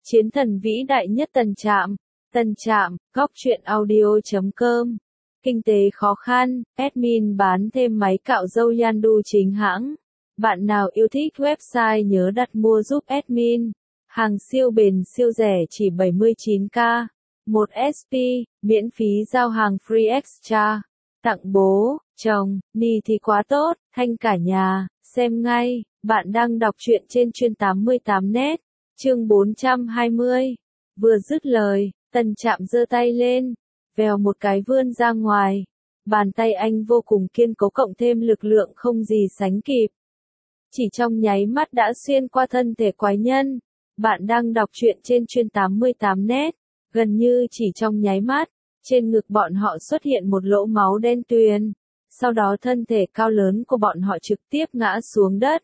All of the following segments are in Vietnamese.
Chiến thần vĩ đại nhất Tân Trạm. Tân Trạm, góc truyện audio.com. Kinh tế khó khăn, admin bán thêm máy cạo râu Yandu chính hãng. Bạn nào yêu thích website nhớ đặt mua giúp admin. Hàng siêu bền siêu rẻ chỉ 79k. 1 SP, miễn phí giao hàng free extra. Tặng bố, chồng, ni thì quá tốt, thanh cả nhà, xem ngay. Bạn đang đọc truyện trên chuyên 88net. Chương 420. Vừa dứt lời, Tân Trạm giơ tay lên, vèo một cái vươn ra ngoài. Bàn tay anh vô cùng kiên cố cộng thêm lực lượng không gì sánh kịp. Chỉ trong nháy mắt đã xuyên qua thân thể quái nhân. Bạn đang đọc truyện trên chuyên 88net. Gần như chỉ trong nháy mắt, trên ngực bọn họ xuất hiện một lỗ máu đen tuyền. Sau đó thân thể cao lớn của bọn họ trực tiếp ngã xuống đất.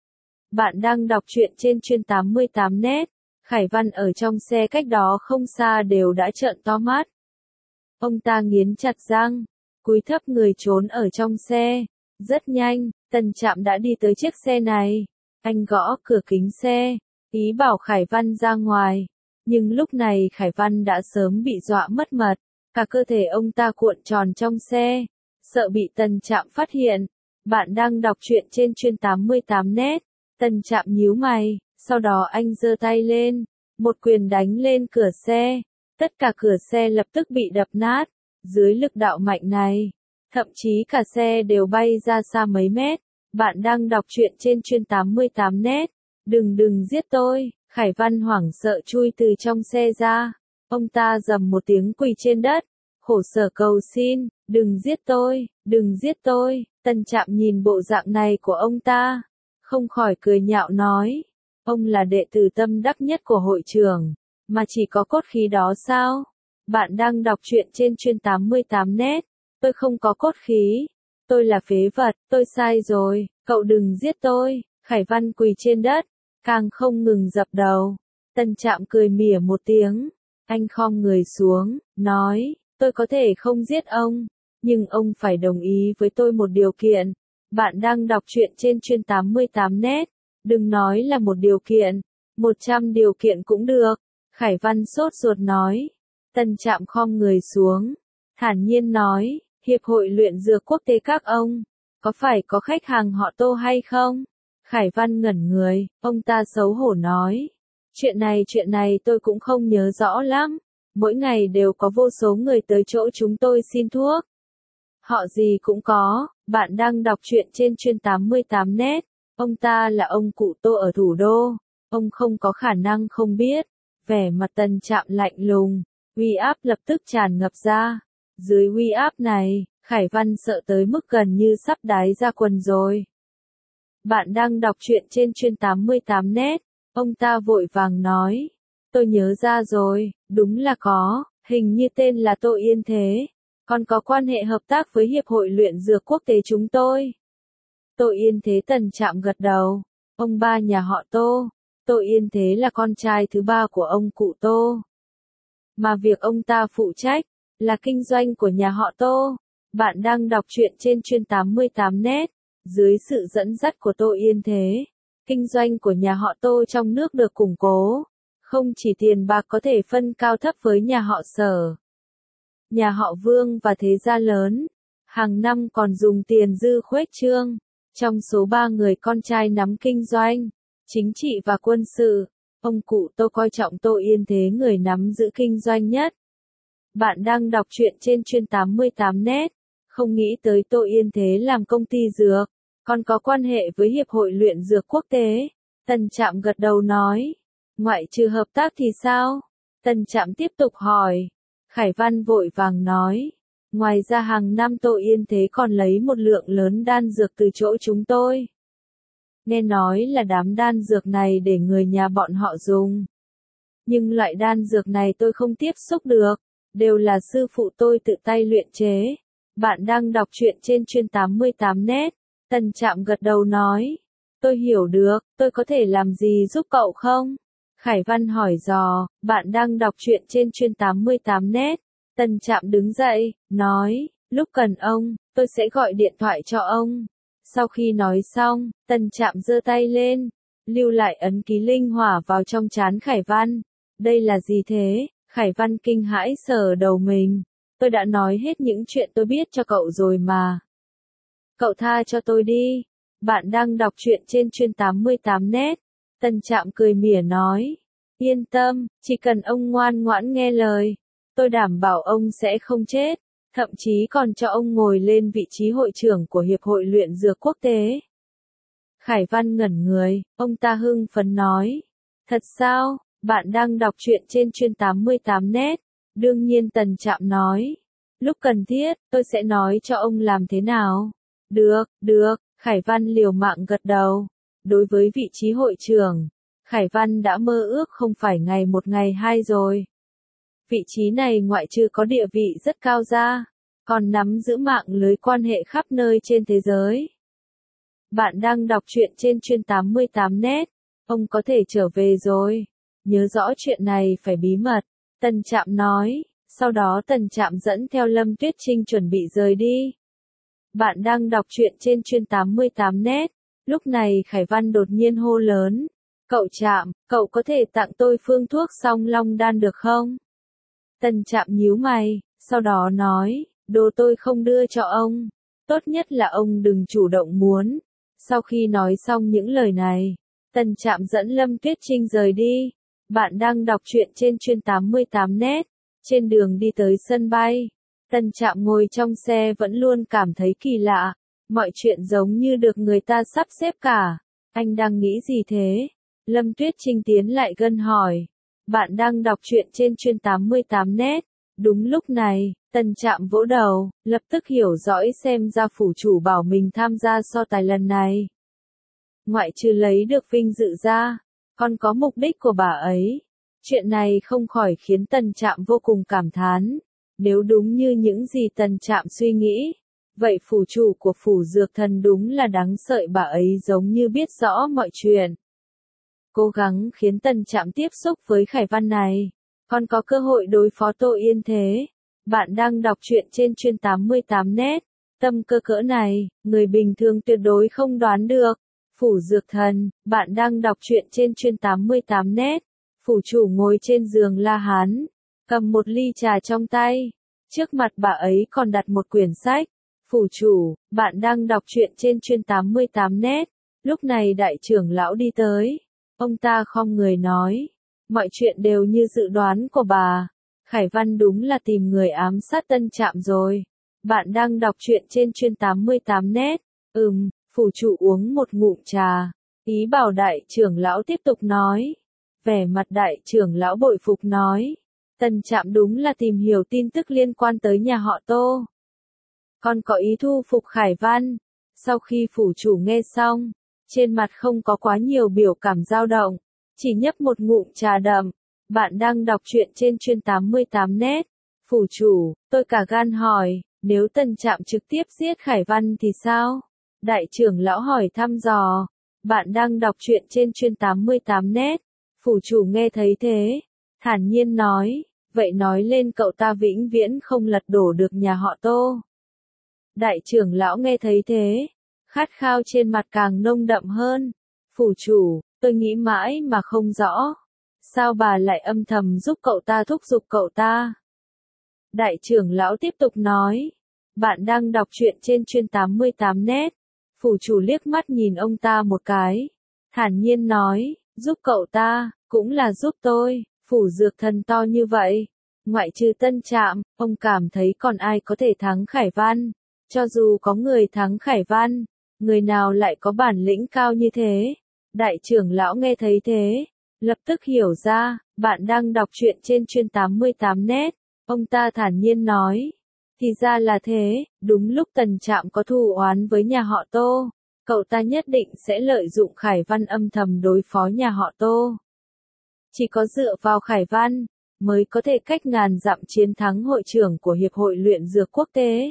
Bạn đang đọc truyện trên chuyên 88net. Khải Văn ở trong xe cách đó không xa đều đã trợn to mắt. Ông ta nghiến chặt răng, cúi thấp người trốn ở trong xe. Rất nhanh, Tân Trạm đã đi tới chiếc xe này. Anh gõ cửa kính xe, ý bảo Khải Văn ra ngoài. Nhưng lúc này Khải Văn đã sớm bị dọa mất mật. Cả cơ thể ông ta cuộn tròn trong xe, sợ bị Tân Trạm phát hiện. Bạn đang đọc truyện trên chuyên 88net. Tân Trạm nhíu mày, sau đó anh giơ tay lên, một quyền đánh lên cửa xe. Tất cả cửa xe lập tức bị đập nát. Dưới lực đạo mạnh này, thậm chí cả xe đều bay ra xa mấy mét. Bạn đang đọc truyện trên chuyên 88net. Đừng giết tôi. Khải Văn hoảng sợ chui từ trong xe ra. Ông ta rầm một tiếng quỳ trên đất, khổ sở cầu xin, đừng giết tôi. Tân Trạm nhìn bộ dạng này của ông ta, không khỏi cười nhạo nói, ông là đệ tử tâm đắc nhất của hội trưởng, mà chỉ có cốt khí đó sao? Bạn đang đọc truyện trên chuyên 88net. Tôi không có cốt khí, tôi là phế vật, tôi sai rồi, cậu đừng giết tôi. Khải Văn quỳ trên đất, càng không ngừng dập đầu. Tân Trạm cười mỉa một tiếng, anh khom người xuống, nói, tôi có thể không giết ông, nhưng ông phải đồng ý với tôi một điều kiện. Bạn đang đọc truyện trên chuyên 88net. Đừng nói là một điều kiện, 100 điều kiện cũng được. Khải Văn sốt ruột nói. Tân Trạm khom người xuống, thản nhiên nói, Hiệp hội luyện dược quốc tế các ông, có phải có khách hàng họ Tô hay không? Khải Văn ngẩn người, ông ta xấu hổ nói. Chuyện này tôi cũng không nhớ rõ lắm. Mỗi ngày đều có vô số người tới chỗ chúng tôi xin thuốc. Họ gì cũng có. Bạn đang đọc truyện trên chuyên 88net. Ông ta là ông cụ Tô ở thủ đô. Ông không có khả năng không biết. Vẻ mặt Tân Trạm lạnh lùng, uy áp lập tức tràn ngập ra. Dưới uy áp này, Khải Văn sợ tới mức gần như sắp đái ra quần rồi. Bạn đang đọc truyện trên chuyên 88net. Ông ta vội vàng nói. Tôi nhớ ra rồi, đúng là có, hình như tên là Tô Yên Thế. Còn có quan hệ hợp tác với Hiệp hội luyện dược quốc tế chúng tôi. Tô Yên Thế. Tân Trạm gật đầu. Ông ba nhà họ Tô. Tô Yên Thế là con trai thứ ba của ông cụ Tô. Mà việc ông ta phụ trách, là kinh doanh của nhà họ Tô. Bạn đang đọc truyện trên chuyên 88net. Dưới sự dẫn dắt của Tô Yên Thế, kinh doanh của nhà họ Tô trong nước được củng cố. Không chỉ tiền bạc có thể phân cao thấp với nhà họ Sở, nhà họ Vương và thế gia lớn, hàng năm còn dùng tiền dư khuếch trương. Trong số 3 người con trai nắm kinh doanh, chính trị và quân sự, ông cụ Tô coi trọng Tô Yên Thế người nắm giữ kinh doanh nhất. Bạn đang đọc truyện trên chuyên 88net. Không nghĩ tới Tô Yên Thế làm công ty dược, còn có quan hệ với Hiệp hội luyện dược quốc tế. Tân Trạm gật đầu nói. Ngoại trừ hợp tác thì sao? Tân Trạm tiếp tục hỏi. Khải Văn vội vàng nói. Ngoài ra hàng năm Tô Yên Thế còn lấy một lượng lớn đan dược từ chỗ chúng tôi. Nghe nói là đám đan dược này để người nhà bọn họ dùng. Nhưng loại đan dược này tôi không tiếp xúc được, đều là sư phụ tôi tự tay luyện chế. Bạn đang đọc truyện trên chuyên 88net. Tân Trạm gật đầu nói. Tôi hiểu được, tôi có thể làm gì giúp cậu không? Khải Văn hỏi dò. Bạn đang đọc truyện trên chuyên 88net. Tân Trạm đứng dậy, nói, lúc cần ông, tôi sẽ gọi điện thoại cho ông. Sau khi nói xong, Tân Trạm giơ tay lên, lưu lại ấn ký linh hỏa vào trong trán Khải Văn. Đây là gì thế? Khải Văn kinh hãi sờ đầu mình. Tôi đã nói hết những chuyện tôi biết cho cậu rồi mà. Cậu tha cho tôi đi. Bạn đang đọc truyện trên chuyên 88 net. Tân Trạm cười mỉa nói. Yên tâm, chỉ cần ông ngoan ngoãn nghe lời, tôi đảm bảo ông sẽ không chết, thậm chí còn cho ông ngồi lên vị trí hội trưởng của Hiệp hội Luyện Dược Quốc tế. Khải Văn ngẩn người, ông ta hưng phấn nói. Thật sao, bạn đang đọc truyện trên chuyên 88 net. Đương nhiên Tân Trạm nói. Lúc cần thiết, tôi sẽ nói cho ông làm thế nào. Được, Khải Văn liều mạng gật đầu. Đối với vị trí hội trưởng, Khải Văn đã mơ ước không phải ngày một ngày hai rồi. Vị trí này ngoại trừ có địa vị rất cao ra, còn nắm giữ mạng lưới quan hệ khắp nơi trên thế giới. Bạn đang đọc truyện trên chuyên 88 net. Ông có thể trở về rồi. Nhớ rõ chuyện này phải bí mật. Tân Trạm nói. Sau đó Tân Trạm dẫn theo Lâm Tuyết Trinh chuẩn bị rời đi. Bạn đang đọc truyện trên chuyên 88 net. Lúc này Khải Văn đột nhiên hô lớn. Cậu Trạm, cậu có thể tặng tôi phương thuốc Song Long đan được không? Tân Trạm nhíu mày, sau đó nói, đồ tôi không đưa cho ông. Tốt nhất là ông đừng chủ động muốn. Sau khi nói xong những lời này, Tân Trạm dẫn Lâm Tuyết Trinh rời đi. Bạn đang đọc truyện trên chuyên 88 net. Trên đường đi tới sân bay, Tân Trạm ngồi trong xe vẫn luôn cảm thấy kỳ lạ. Mọi chuyện giống như được người ta sắp xếp cả. Anh đang nghĩ gì thế? Lâm Tuyết Trinh tiến lại gần hỏi. Bạn đang đọc truyện trên chuyên 88 net. Đúng lúc này, Tân Trạm vỗ đầu, lập tức hiểu rõ xem ra phủ chủ bảo mình tham gia so tài lần này. Ngoại trừ lấy được vinh dự ra, còn có mục đích của bà ấy. Chuyện này không khỏi khiến Tân Trạm vô cùng cảm thán. Nếu đúng như những gì Tân Trạm suy nghĩ, vậy phủ chủ của phủ dược thần đúng là đáng sợi, bà ấy giống như biết rõ mọi chuyện. Cố gắng khiến Tân Trạm tiếp xúc với Khải Văn này, còn có cơ hội đối phó Tô Yên thế. Bạn đang đọc truyện trên chuyên 88 net. Tâm cơ cỡ này, người bình thường tuyệt đối không đoán được. Phủ dược thần, bạn đang đọc truyện trên chuyên 88 net. Phủ chủ ngồi trên giường La Hán, cầm một ly trà trong tay. Trước mặt bà ấy còn đặt một quyển sách. Phủ chủ, bạn đang đọc truyện trên chuyên 88 net. Lúc này đại trưởng lão đi tới. Ông ta khom người nói. Mọi chuyện đều như dự đoán của bà. Khải Văn đúng là tìm người ám sát Tân Trạm rồi. Bạn đang đọc truyện trên chuyên 88 net. Phủ chủ uống một ngụm trà. Ý bảo đại trưởng lão tiếp tục nói. Vẻ mặt đại trưởng lão bội phục nói. Tân Trạm đúng là tìm hiểu tin tức liên quan tới nhà họ Tô. Còn có ý thu phục Khải Văn. Sau khi phủ chủ nghe xong, trên mặt không có quá nhiều biểu cảm dao động, chỉ nhấp một ngụm trà đậm. Bạn đang đọc truyện trên chuyên 88 net. Phủ chủ, tôi cả gan hỏi, nếu Tân Trạm trực tiếp giết Khải Văn thì sao? Đại trưởng lão hỏi thăm dò. Bạn đang đọc truyện trên chuyên 88 net. Phủ chủ nghe thấy thế, thản nhiên nói, vậy nói lên cậu ta vĩnh viễn không lật đổ được nhà họ Tô. Đại trưởng lão nghe thấy thế, khát khao trên mặt càng nông đậm hơn. Phủ chủ, tôi nghĩ mãi mà không rõ. Sao bà lại âm thầm giúp cậu ta, thúc giục cậu ta? Đại trưởng lão tiếp tục nói. Bạn đang đọc truyện trên chuyên 88 net. Phủ chủ liếc mắt nhìn ông ta một cái. Thản nhiên nói, giúp cậu ta, cũng là giúp tôi. Phủ dược thần to như vậy. Ngoại trừ Tân Trạm, ông cảm thấy còn ai có thể thắng Khải Văn. Cho dù có người thắng Khải Văn, người nào lại có bản lĩnh cao như thế? Đại trưởng lão nghe thấy thế, lập tức hiểu ra. Bạn đang đọc truyện trên chuyên 88 net. Ông ta thản nhiên nói. Thì ra là thế, đúng lúc Tân Trạm có thù oán với nhà họ Tô, cậu ta nhất định sẽ lợi dụng Khải Văn âm thầm đối phó nhà họ Tô. Chỉ có dựa vào Khải Văn, mới có thể cách ngàn dặm chiến thắng hội trưởng của Hiệp hội Luyện Dược Quốc tế.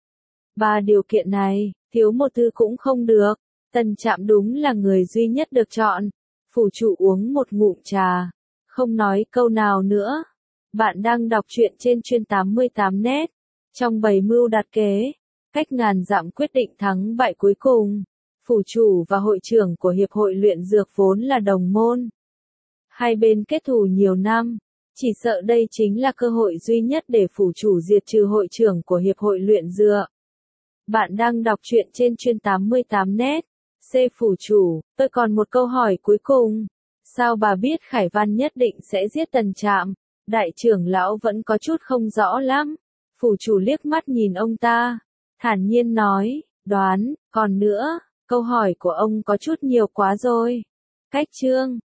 Ba điều kiện này, thiếu một thứ cũng không được. Tân Trạm đúng là người duy nhất được chọn. Phủ chủ uống một ngụm trà, không nói câu nào nữa. Bạn đang đọc truyện trên chuyên 88 net. Trong bầy mưu đặt kế, cách ngàn dặm quyết định thắng bại cuối cùng. Phủ chủ và hội trưởng của Hiệp hội Luyện Dược vốn là đồng môn. Hai bên kết thù nhiều năm. Chỉ sợ đây chính là cơ hội duy nhất để phủ chủ diệt trừ hội trưởng của Hiệp hội luyện dựa. Bạn đang đọc truyện trên chuyên 88 net. C. Phủ chủ, tôi còn một câu hỏi cuối cùng. Sao bà biết Khải Văn nhất định sẽ giết Tần Trạm? Đại trưởng lão vẫn có chút không rõ lắm. Phủ chủ liếc mắt nhìn ông ta, thản nhiên nói, đoán, còn nữa, câu hỏi của ông có chút nhiều quá rồi. Cách chương